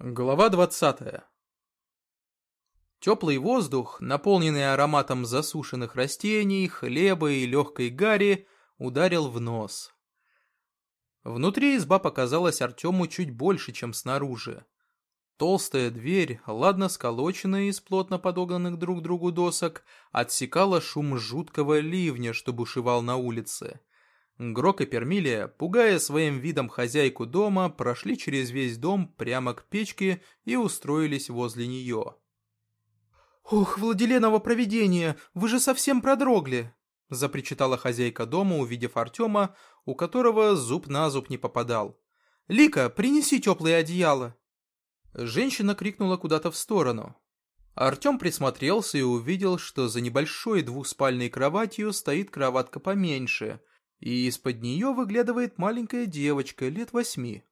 Глава 20. Теплый воздух, наполненный ароматом засушенных растений, хлеба и легкой гари, ударил в нос. Внутри изба показалась Артему чуть больше, чем снаружи. Толстая дверь, ладно сколоченная из плотно подогнанных друг к другу досок, отсекала шум жуткого ливня, что бушевал на улице. Грок и Пермилия, пугая своим видом хозяйку дома, прошли через весь дом прямо к печке и устроились возле нее. «Ох, владиленово провидение, вы же совсем продрогли!» — запричитала хозяйка дома, увидев Артема, у которого зуб на зуб не попадал. «Лика, принеси теплое одеяло!» Женщина крикнула куда-то в сторону. Артем присмотрелся и увидел, что за небольшой двухспальной кроватью стоит кроватка поменьше — и из-под нее выглядывает маленькая девочка лет 8.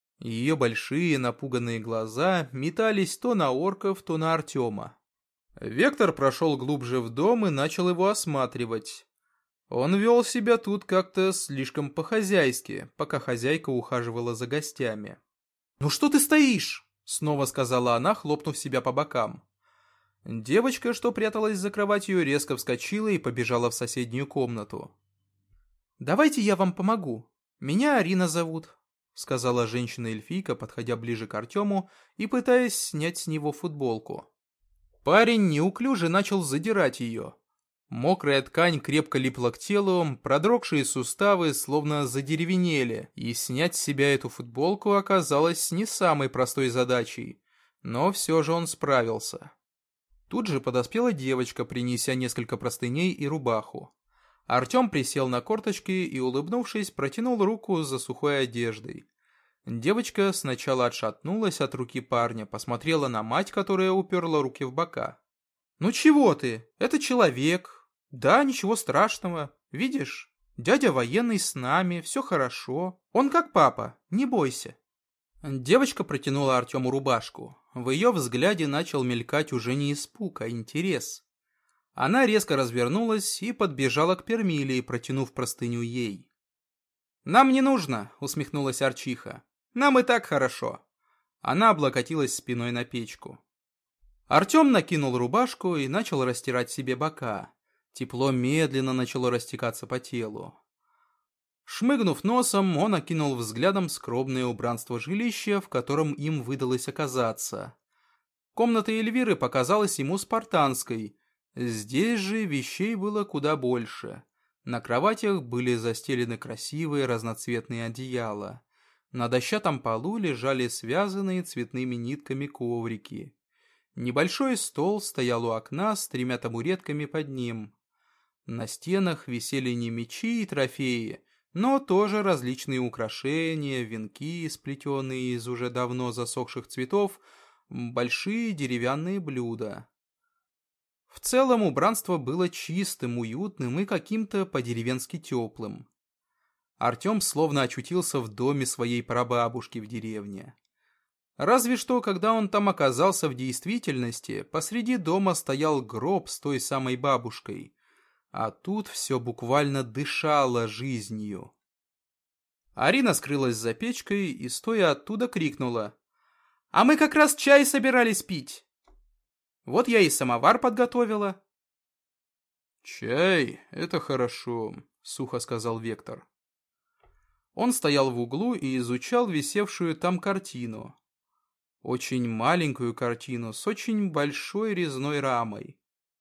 Ее большие напуганные глаза метались то на орков, то на Артема. Вектор прошел глубже в дом и начал его осматривать. Он вел себя тут как-то слишком по-хозяйски, пока хозяйка ухаживала за гостями. «Ну что ты стоишь?» — снова сказала она, хлопнув себя по бокам. Девочка, что пряталась за кроватью, резко вскочила и побежала в соседнюю комнату. «Давайте я вам помогу. Меня Арина зовут», — сказала женщина-эльфийка, подходя ближе к Артему и пытаясь снять с него футболку. Парень неуклюже начал задирать ее. Мокрая ткань крепко липла к телу, продрогшие суставы словно задеревенели, и снять с себя эту футболку оказалось не самой простой задачей, но все же он справился. Тут же подоспела девочка, принеся несколько простыней и рубаху. Артем присел на корточки и, улыбнувшись, протянул руку за сухой одеждой. Девочка сначала отшатнулась от руки парня, посмотрела на мать, которая уперла руки в бока. «Ну чего ты? Это человек. Да, ничего страшного. Видишь, дядя военный с нами, все хорошо. Он как папа, не бойся». Девочка протянула Артему рубашку. В ее взгляде начал мелькать уже не испуг, а интерес. Она резко развернулась и подбежала к Пермилии, протянув простыню ей. «Нам не нужно», — усмехнулась Арчиха. «Нам и так хорошо». Она облокотилась спиной на печку. Артем накинул рубашку и начал растирать себе бока. Тепло медленно начало растекаться по телу. Шмыгнув носом, он окинул взглядом скромное убранство жилища, в котором им выдалось оказаться. Комната Эльвиры показалась ему спартанской. Здесь же вещей было куда больше. На кроватях были застелены красивые разноцветные одеяла. На дощатом полу лежали связанные цветными нитками коврики. Небольшой стол стоял у окна с 3 табуретками под ним. На стенах висели не мечи и трофеи, но тоже различные украшения, венки, сплетенные из уже давно засохших цветов, большие деревянные блюда. В целом убранство было чистым, уютным и каким-то по-деревенски теплым. Артем словно очутился в доме своей прабабушки в деревне. Разве что, когда он там оказался в действительности, посреди дома стоял гроб с той самой бабушкой, а тут все буквально дышало жизнью. Арина скрылась за печкой и, стоя оттуда, крикнула: «А мы как раз чай собирались пить! Вот я и самовар подготовила». «Чай — это хорошо», — сухо сказал Вектор. Он стоял в углу и изучал висевшую там картину. Очень маленькую картину с очень большой резной рамой.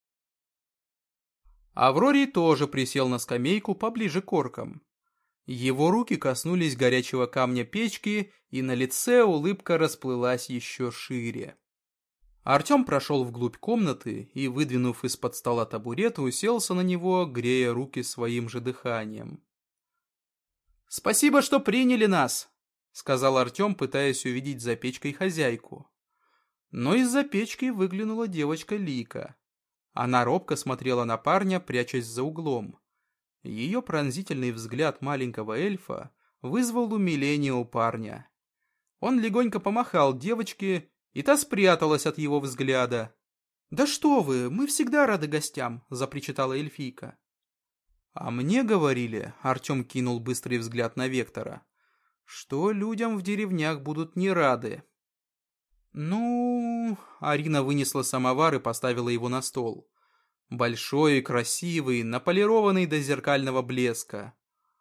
Аврорий тоже присел на скамейку поближе к оркам. Его руки коснулись горячего камня печки, и на лице улыбка расплылась еще шире. Артем прошел вглубь комнаты и, выдвинув из-под стола табурет, уселся на него, грея руки своим же дыханием. «Спасибо, что приняли нас», — сказал Артем, пытаясь увидеть за печкой хозяйку. Но из-за печки выглянула девочка Лика. Она робко смотрела на парня, прячась за углом. Ее пронзительный взгляд маленького эльфа вызвал умиление у парня. Он легонько помахал девочке, и та спряталась от его взгляда. «Да что вы, мы всегда рады гостям», — запричитала эльфийка. «А мне говорили», — Артем кинул быстрый взгляд на Вектора, «что людям в деревнях будут не рады». Ну, Арина вынесла самовар и поставила его на стол. Большой и красивый, наполированный до зеркального блеска.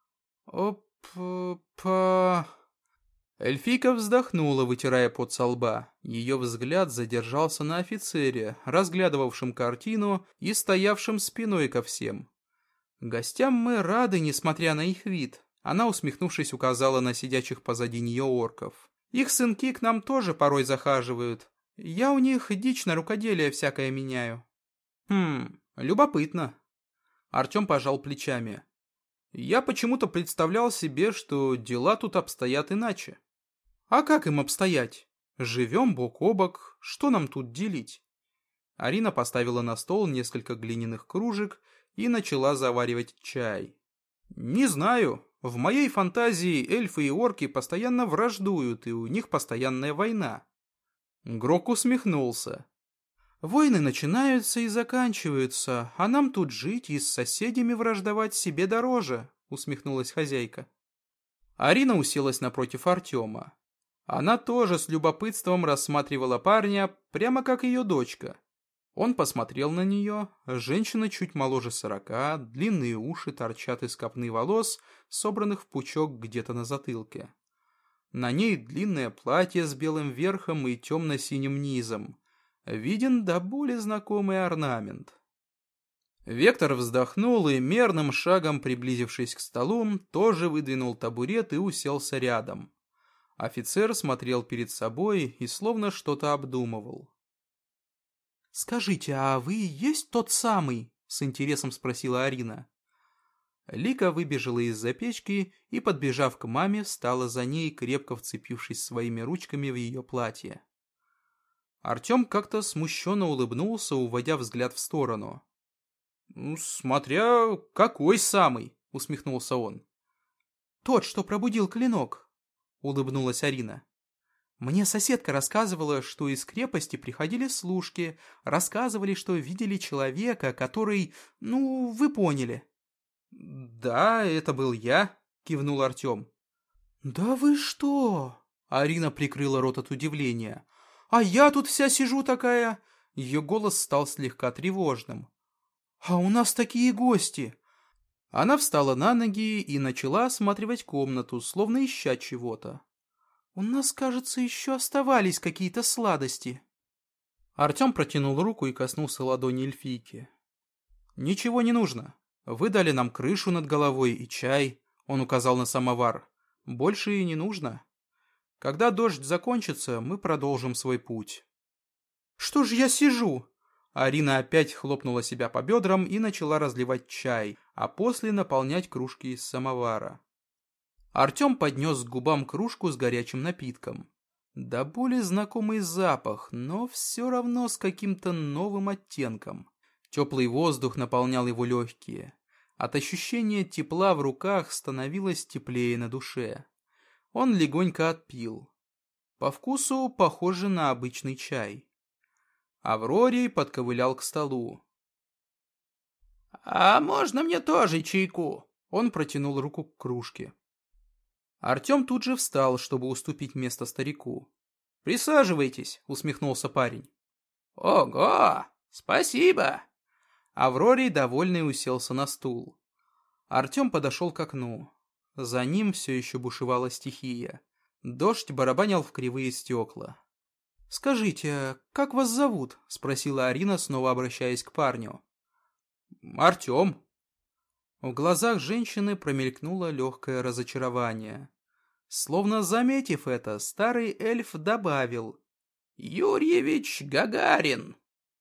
Опа. Эльфийка вздохнула, вытирая пот со лба. Ее взгляд задержался на офицере, разглядывавшем картину и стоявшем спиной ко всем. Гостям мы рады, несмотря на их вид. Она, усмехнувшись, указала на сидячих позади нее орков. Их сынки к нам тоже порой захаживают. Я у них дичь на рукоделие всякое меняю. Любопытно. Артем пожал плечами. Я почему-то представлял себе, что дела тут обстоят иначе. А как им обстоять? Живем бок о бок, что нам тут делить? Арина поставила на стол несколько глиняных кружек и начала заваривать чай. Не знаю, в моей фантазии эльфы и орки постоянно враждуют, и у них постоянная война. Грок усмехнулся. Войны начинаются и заканчиваются, а нам тут жить и с соседями враждовать себе дороже, усмехнулась хозяйка. Арина уселась напротив Артема. Она тоже с любопытством рассматривала парня, прямо как ее дочка. Он посмотрел на нее. Женщина чуть моложе 40, длинные уши торчат из копны волос, собранных в пучок где-то на затылке. На ней длинное платье с белым верхом и темно-синим низом. Виден до боли знакомый орнамент. Вектор вздохнул и, мерным шагом приблизившись к столу, тоже выдвинул табурет и уселся рядом. Офицер смотрел перед собой и словно что-то обдумывал. «Скажите, а вы есть тот самый?» — с интересом спросила Арина. Лика выбежала из-за печки и, подбежав к маме, стала за ней, крепко вцепившись своими ручками в ее платье. Артем как-то смущенно улыбнулся, уводя взгляд в сторону. «Смотря какой самый?» — усмехнулся он. «Тот, что пробудил клинок», — улыбнулась Арина. «Мне соседка рассказывала, что из крепости приходили служки, рассказывали, что видели человека, который... вы поняли». «Да, это был я», — кивнул Артем. «Да вы что?» — Арина прикрыла рот от удивления. «А я тут вся сижу такая...» Ее голос стал слегка тревожным. «А у нас такие гости!» Она встала на ноги и начала осматривать комнату, словно ища чего-то. «У нас, кажется, еще оставались какие-то сладости». Артем протянул руку и коснулся ладони эльфийки. «Ничего не нужно. Вы дали нам крышу над головой и чай», — он указал на самовар. «Больше и не нужно. Когда дождь закончится, мы продолжим свой путь». «Что ж я сижу?» Арина опять хлопнула себя по бедрам и начала разливать чай, а после наполнять кружки из самовара. Артем поднес к губам кружку с горячим напитком. До боли знакомый запах, но все равно с каким-то новым оттенком. Теплый воздух наполнял его легкие. От ощущения тепла в руках становилось теплее на душе. Он легонько отпил. По вкусу похоже на обычный чай. Аврорий подковылял к столу. «А можно мне тоже чайку?» Он протянул руку к кружке. Артем тут же встал, чтобы уступить место старику. «Присаживайтесь», — усмехнулся парень. «Ого! Спасибо!» Аврорий, довольный, уселся на стул. Артем подошел к окну. За ним все еще бушевала стихия. Дождь барабанил в кривые стекла. «Скажите, как вас зовут?» — спросила Арина, снова обращаясь к парню. «Артем». В глазах женщины промелькнуло легкое разочарование. Словно заметив это, старый эльф добавил: «Юрьевич Гагарин».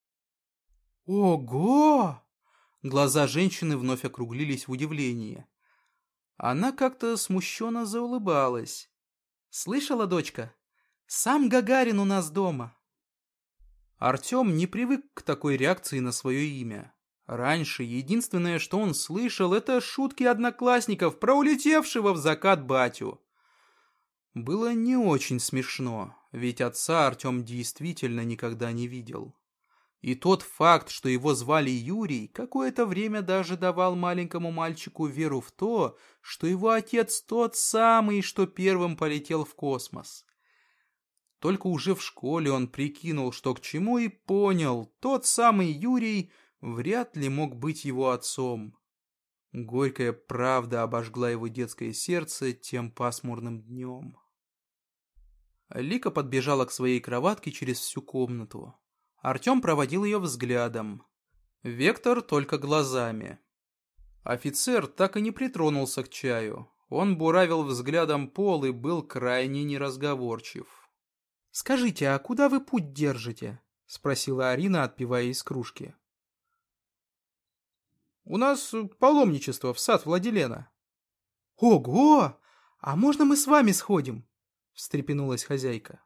«Ого!» Глаза женщины вновь округлились в удивлении. Она как-то смущенно заулыбалась. «Слышала, дочка? Сам Гагарин у нас дома». Артем не привык к такой реакции на свое имя. Раньше единственное, что он слышал, это шутки одноклассников про улетевшего в закат батю. Было не очень смешно, ведь отца Артем действительно никогда не видел. И тот факт, что его звали Юрий, какое-то время даже давал маленькому мальчику веру в то, что его отец тот самый, что первым полетел в космос. Только уже в школе он прикинул, что к чему, и понял, тот самый Юрий вряд ли мог быть его отцом. Горькая правда обожгла его детское сердце тем пасмурным днем. Лика подбежала к своей кроватке через всю комнату. Артем проводил ее взглядом. Вектор только глазами. Офицер так и не притронулся к чаю. Он буравил взглядом пол и был крайне неразговорчив. «Скажите, а куда вы путь держите?» — спросила Арина, отпивая из кружки. «У нас паломничество в сад Владилена». «Ого! А можно мы с вами сходим?» — встрепенулась хозяйка.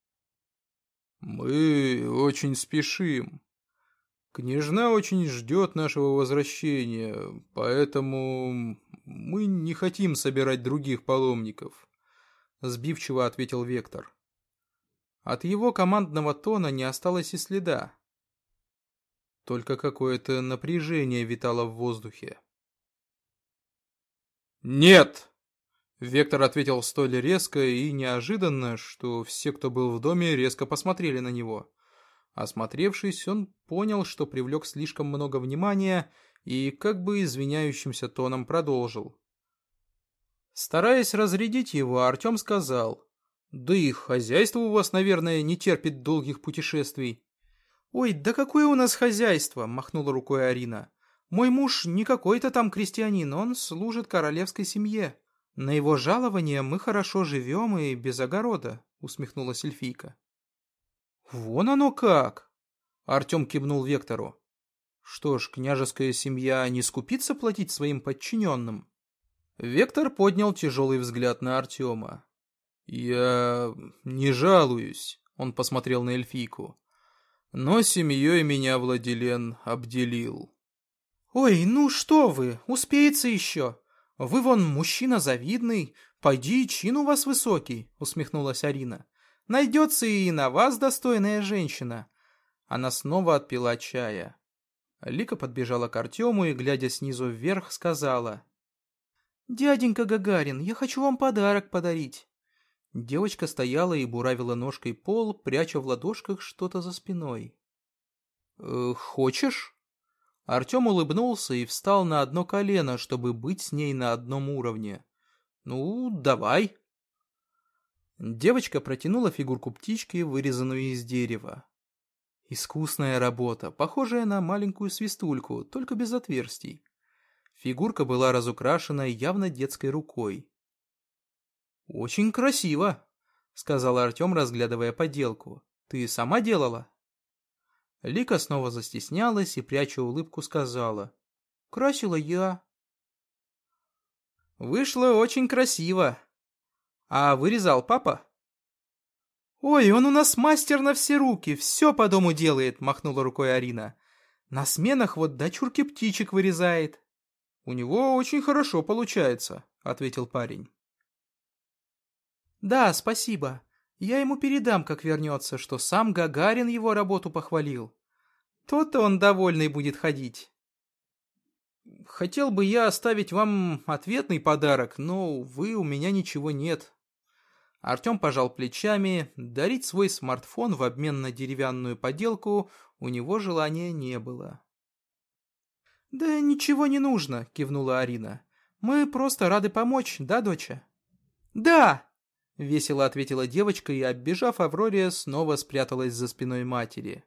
«Мы очень спешим. Княжна очень ждет нашего возвращения, поэтому мы не хотим собирать других паломников», — сбивчиво ответил Вектор. От его командного тона не осталось и следа. Только какое-то напряжение витало в воздухе. «Нет!» — Вектор ответил столь резко и неожиданно, что все, кто был в доме, резко посмотрели на него. Осмотревшись, он понял, что привлек слишком много внимания и как бы извиняющимся тоном продолжил. Стараясь разрядить его, Артем сказал: «Да и хозяйство у вас, наверное, не терпит долгих путешествий». «Ой, да какое у нас хозяйство!» — махнула рукой Арина. «Мой муж не какой-то там крестьянин, он служит королевской семье. На его жалование мы хорошо живем и без огорода», — усмехнулась эльфийка. «Вон оно как!» — Артем кивнул Вектору. «Что ж, княжеская семья не скупится платить своим подчиненным?» Вектор поднял тяжелый взгляд на Артема. «Я не жалуюсь», — он посмотрел на эльфийку. «Но семьей меня Владилен обделил». «Ой, ну что вы, успеется еще. Вы вон мужчина завидный, пойди чин у вас высокий», — усмехнулась Арина. «Найдется и на вас достойная женщина». Она снова отпила чая. Лика подбежала к Артему и, глядя снизу вверх, сказала: «Дяденька Гагарин, я хочу вам подарок подарить». Девочка стояла и буравила ножкой пол, пряча в ладошках что-то за спиной. «Хочешь?» Артем улыбнулся и встал на одно колено, чтобы быть с ней на одном уровне. «Ну, давай». Девочка протянула фигурку птички, вырезанную из дерева. Искусная работа, похожая на маленькую свистульку, только без отверстий. Фигурка была разукрашена явно детской рукой. «Очень красиво», — сказал Артем, разглядывая поделку. «Ты сама делала?» Лика снова застеснялась и, пряча улыбку, сказала: «Красила я». «Вышло очень красиво. А вырезал папа?» «Ой, он у нас мастер на все руки, все по дому делает», — махнула рукой Арина. «На сменах вот дочурки птичек вырезает». «У него очень хорошо получается», — ответил парень. «Да, спасибо. Я ему передам, как вернется, что сам Гагарин его работу похвалил. То-то он довольный будет ходить». «Хотел бы я оставить вам ответный подарок, но, увы, у меня ничего нет». Артем пожал плечами, дарить свой смартфон в обмен на деревянную поделку у него желания не было. «Да ничего не нужно», — кивнула Арина. «Мы просто рады помочь, да, доча?» «Да!» — весело ответила девочка и, оббежав Авроре, снова спряталась за спиной матери.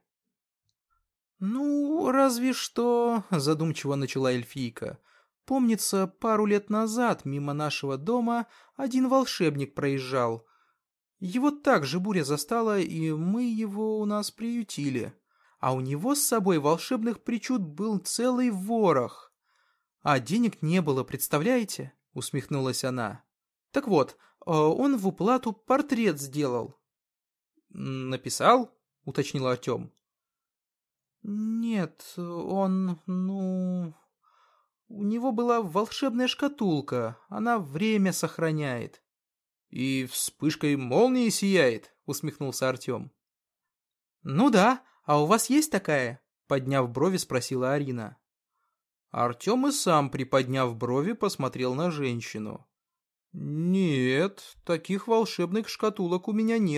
«Ну, разве что...» — задумчиво начала эльфийка. «Помнится, пару лет назад мимо нашего дома один волшебник проезжал. Его также буря застала, и мы его у нас приютили. А у него с собой волшебных причуд был целый ворох. А денег не было, представляете?» — усмехнулась она. «Так вот, он в уплату портрет сделал». «Написал?» — уточнил Артем. «Нет, он, ну... У него была волшебная шкатулка, она время сохраняет». «И вспышкой молнии сияет?» — усмехнулся Артем. «Ну да, а у вас есть такая?» — подняв брови, спросила Арина. Артем и сам, приподняв брови, посмотрел на женщину. «Нет, таких волшебных шкатулок у меня нет», —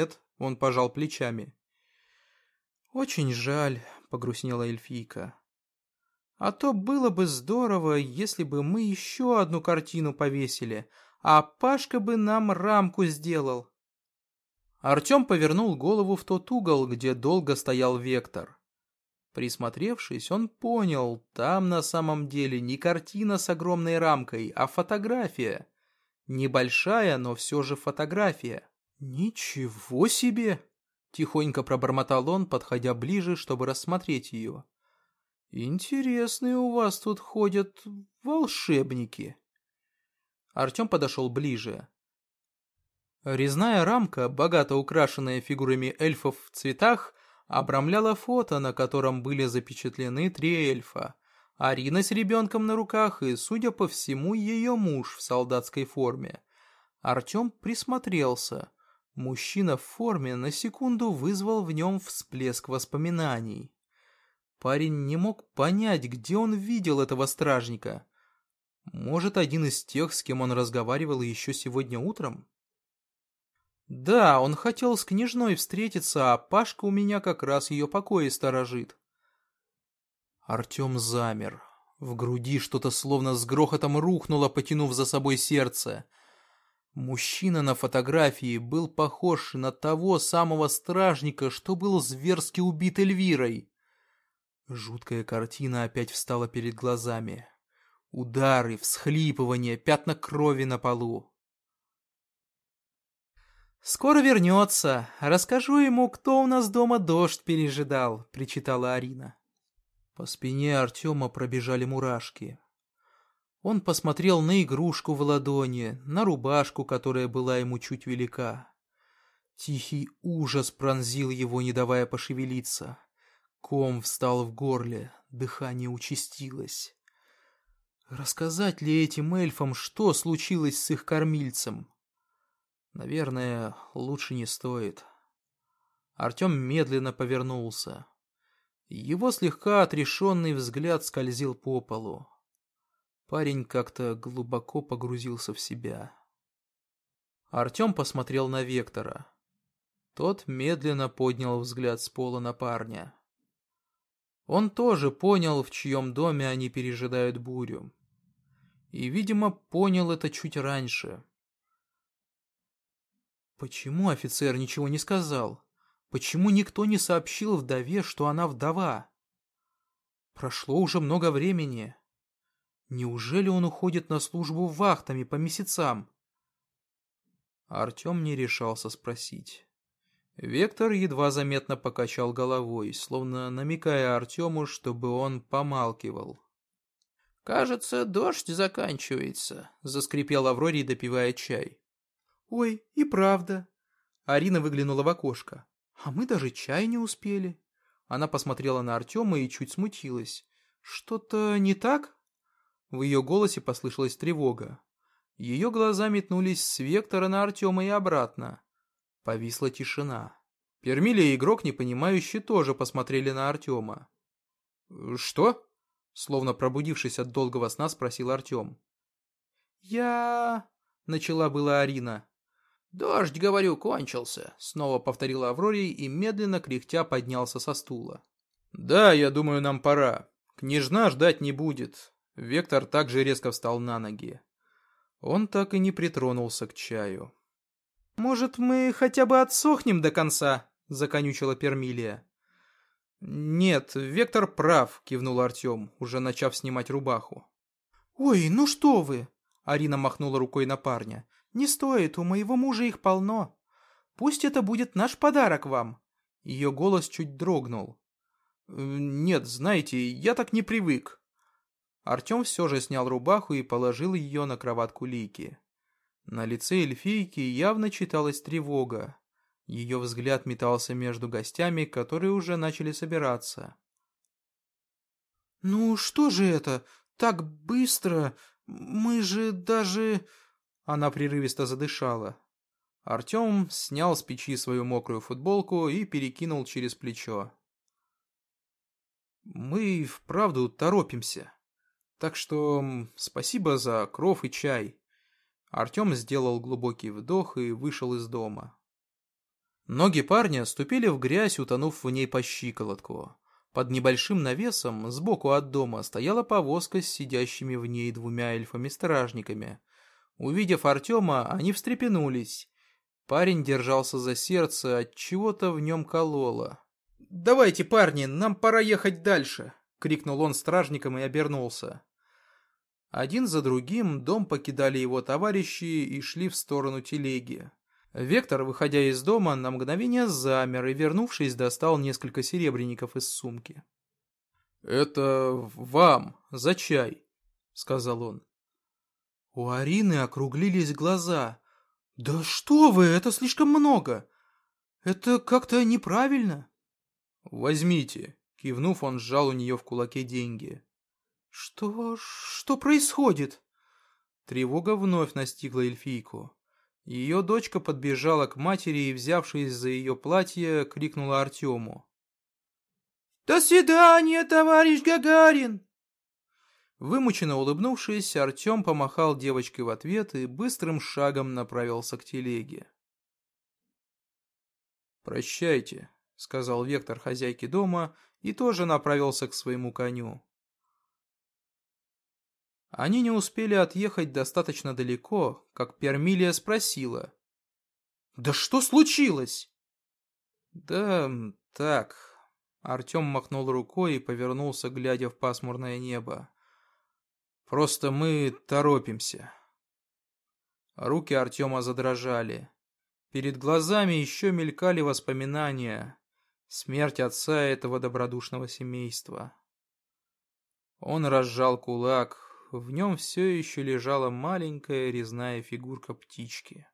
Он пожал плечами. «Очень жаль», — погрустнела эльфийка. «А то было бы здорово, если бы мы еще одну картину повесили, а Пашка бы нам рамку сделал». Артем повернул голову в тот угол, где долго стоял Вектор. Присмотревшись, он понял, там на самом деле не картина с огромной рамкой, а фотография. Небольшая, но все же фотография. «Ничего себе!» — тихонько пробормотал он, подходя ближе, чтобы рассмотреть ее. «Интересные у вас тут ходят волшебники». Артем подошел ближе. Резная рамка, богато украшенная фигурами эльфов в цветах, обрамляла фото, на котором были запечатлены 3 эльфа. Арина с ребенком на руках и, судя по всему, ее муж в солдатской форме. Артем присмотрелся. Мужчина в форме на секунду вызвал в нем всплеск воспоминаний. Парень не мог понять, где он видел этого стражника. Может, один из тех, с кем он разговаривал еще сегодня утром? Да, он хотел с княжной встретиться, а Пашка у меня как раз ее покои сторожит. Артем замер. В груди что-то словно с грохотом рухнуло, потянув за собой сердце. Мужчина на фотографии был похож на того самого стражника, что был зверски убит Эльвирой. Жуткая картина опять встала перед глазами. Удары, всхлипывания, пятна крови на полу. «Скоро вернется. Расскажу ему, кто у нас дома дождь пережидал», — причитала Арина. По спине Артема пробежали мурашки. Он посмотрел на игрушку в ладони, на рубашку, которая была ему чуть велика. Тихий ужас пронзил его, не давая пошевелиться. Ком встал в горле, дыхание участилось. Рассказать ли этим эльфам, что случилось с их кормильцем? Наверное, лучше не стоит. Артем медленно повернулся. Его слегка отрешенный взгляд скользил по полу. Парень как-то глубоко погрузился в себя. Артем посмотрел на Вектора. Тот медленно поднял взгляд с пола на парня. Он тоже понял, в чьем доме они пережидают бурю. И, видимо, понял это чуть раньше. Почему офицер ничего не сказал? Почему никто не сообщил вдове, что она вдова? Прошло уже много времени. Неужели он уходит на службу вахтами по месяцам? Артем не решался спросить. Вектор едва заметно покачал головой, словно намекая Артему, чтобы он помалкивал. «Кажется, дождь заканчивается», — заскрипел Аврорий, допивая чай. «Ой, и правда». Арина выглянула в окошко. «А мы даже чай не успели». Она посмотрела на Артема и чуть смутилась. «Что-то не так?» В ее голосе послышалась тревога. Ее глаза метнулись с Вектора на Артема и обратно. Повисла тишина. Пермилия и игрок, непонимающий, тоже посмотрели на Артема. «Что?» Словно пробудившись от долгого сна, спросил Артем. «Я...» — начала была Арина. «Дождь, говорю, кончился», — снова повторила Аврорий и медленно кряхтя поднялся со стула. «Да, я думаю, нам пора. Княжна ждать не будет». Вектор также резко встал на ноги. Он так и не притронулся к чаю. «Может, мы хотя бы отсохнем до конца?» — законючила Пермилия. «Нет, Вектор прав», — кивнул Артем, уже начав снимать рубаху. «Ой, ну что вы!» — Арина махнула рукой на парня. «Не стоит, у моего мужа их полно. Пусть это будет наш подарок вам». Ее голос чуть дрогнул. «Нет, знаете, я так не привык». Артем все же снял рубаху и положил ее на кроватку Лики. На лице эльфийки явно читалась тревога. Ее взгляд метался между гостями, которые уже начали собираться. «Ну что же это? Так быстро? Мы же даже...» Она прерывисто задышала. Артем снял с печи свою мокрую футболку и перекинул через плечо. «Мы вправду торопимся. Так что спасибо за кров и чай». Артем сделал глубокий вдох и вышел из дома. Ноги парня ступили в грязь, утонув в ней по щиколотку. Под небольшим навесом сбоку от дома стояла повозка с сидящими в ней двумя эльфами-стражниками. Увидев Артема, они встрепенулись. Парень держался за сердце, от чего-то в нем кололо. «Давайте, парни, нам пора ехать дальше!» — крикнул он стражникам и обернулся. Один за другим дом покидали его товарищи и шли в сторону телеги. Вектор, выходя из дома, на мгновение замер и, вернувшись, достал несколько серебряников из сумки. «Это вам, за чай», — сказал он. У Арины округлились глаза. «Да что вы, это слишком много! Это как-то неправильно!» «Возьмите», — кивнув, он сжал у нее в кулаке деньги. «Что происходит?» Тревога вновь настигла эльфийку. Ее дочка подбежала к матери и, взявшись за ее платье, крикнула Артему. «До свидания, товарищ Гагарин!» Вымученно улыбнувшись, Артем помахал девочке в ответ и быстрым шагом направился к телеге. «Прощайте», — сказал Вектор хозяйке дома и тоже направился к своему коню. Они не успели отъехать достаточно далеко, как Пермилия спросила. «Да что случилось?» «Да так...» Артем махнул рукой и повернулся, глядя в пасмурное небо. «Просто мы торопимся». Руки Артема задрожали. Перед глазами еще мелькали воспоминания. Смерть отца этого добродушного семейства. Он разжал кулак. В нем все еще лежала маленькая резная фигурка птички.